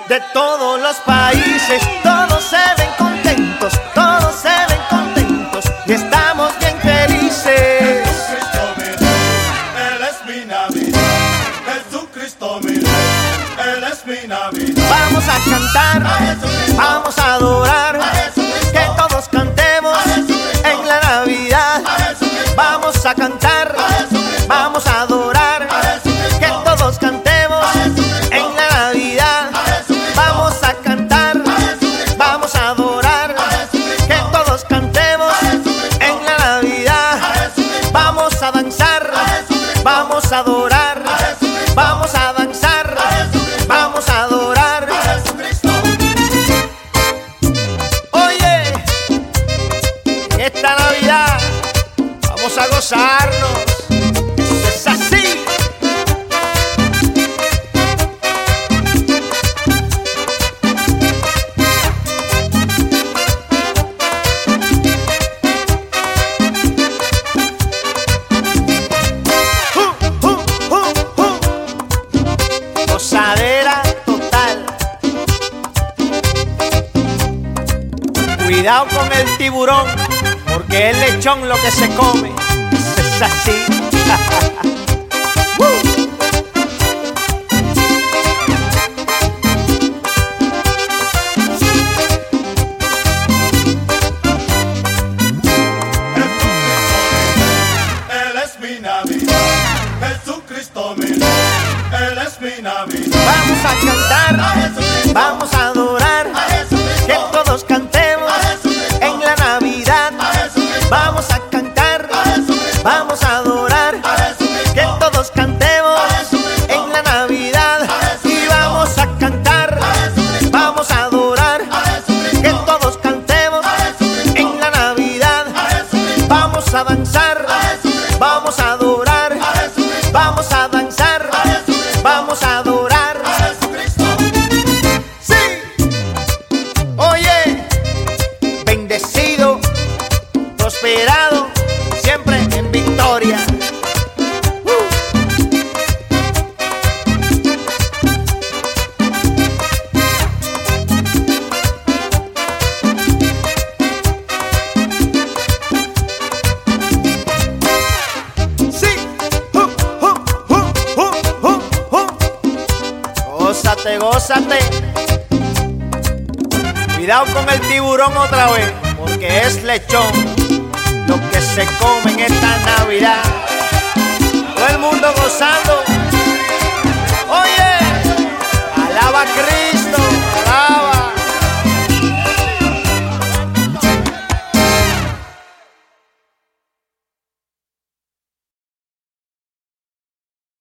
de todos los países, todos se ven contentos, todos se ven contentos y estamos bien felices. Jesucristo mi Rey, Él es mi Navidad. Jesucristo mi Rey, Él es mi Navidad. Vamos a cantar, vamos a adorar, que todos cantemos en la Navidad. Vamos a cantar, vamos a adorar, que todos cantemos en la Navidad. Vamos a cantar, vamos a adorar, que todos cantemos en la Navidad. Vamos a danzar, vamos a adorar, vamos a danzar, vamos a adorar. Oye, en esta Navidad vamos a gozarnos. Eso es así. Gozadera total. Cuidado con el tiburón, porque es lechón lo que se come. Eso es así. Él es mi Navidad. Jesucristo mi Rey, Él es mi Navidad. Vamos a cantar, vamos a adorar, que todos cantemos en la Navidad. Vamos a cantar, vamos a adorar, que todos cantemos en la Navidad. Y vamos a cantar, vamos a adorar, que todos cantemos en la Navidad. Vamos a danzar, vamos a adorar, vamos a danzar, vamos a adorar. Sí. Oye, bendecido, prosperado, siempre en victoria. Sí. Gózate, gózate. Cuidado con el tiburón otra vez, porque es lechón lo que se come en esta Navidad.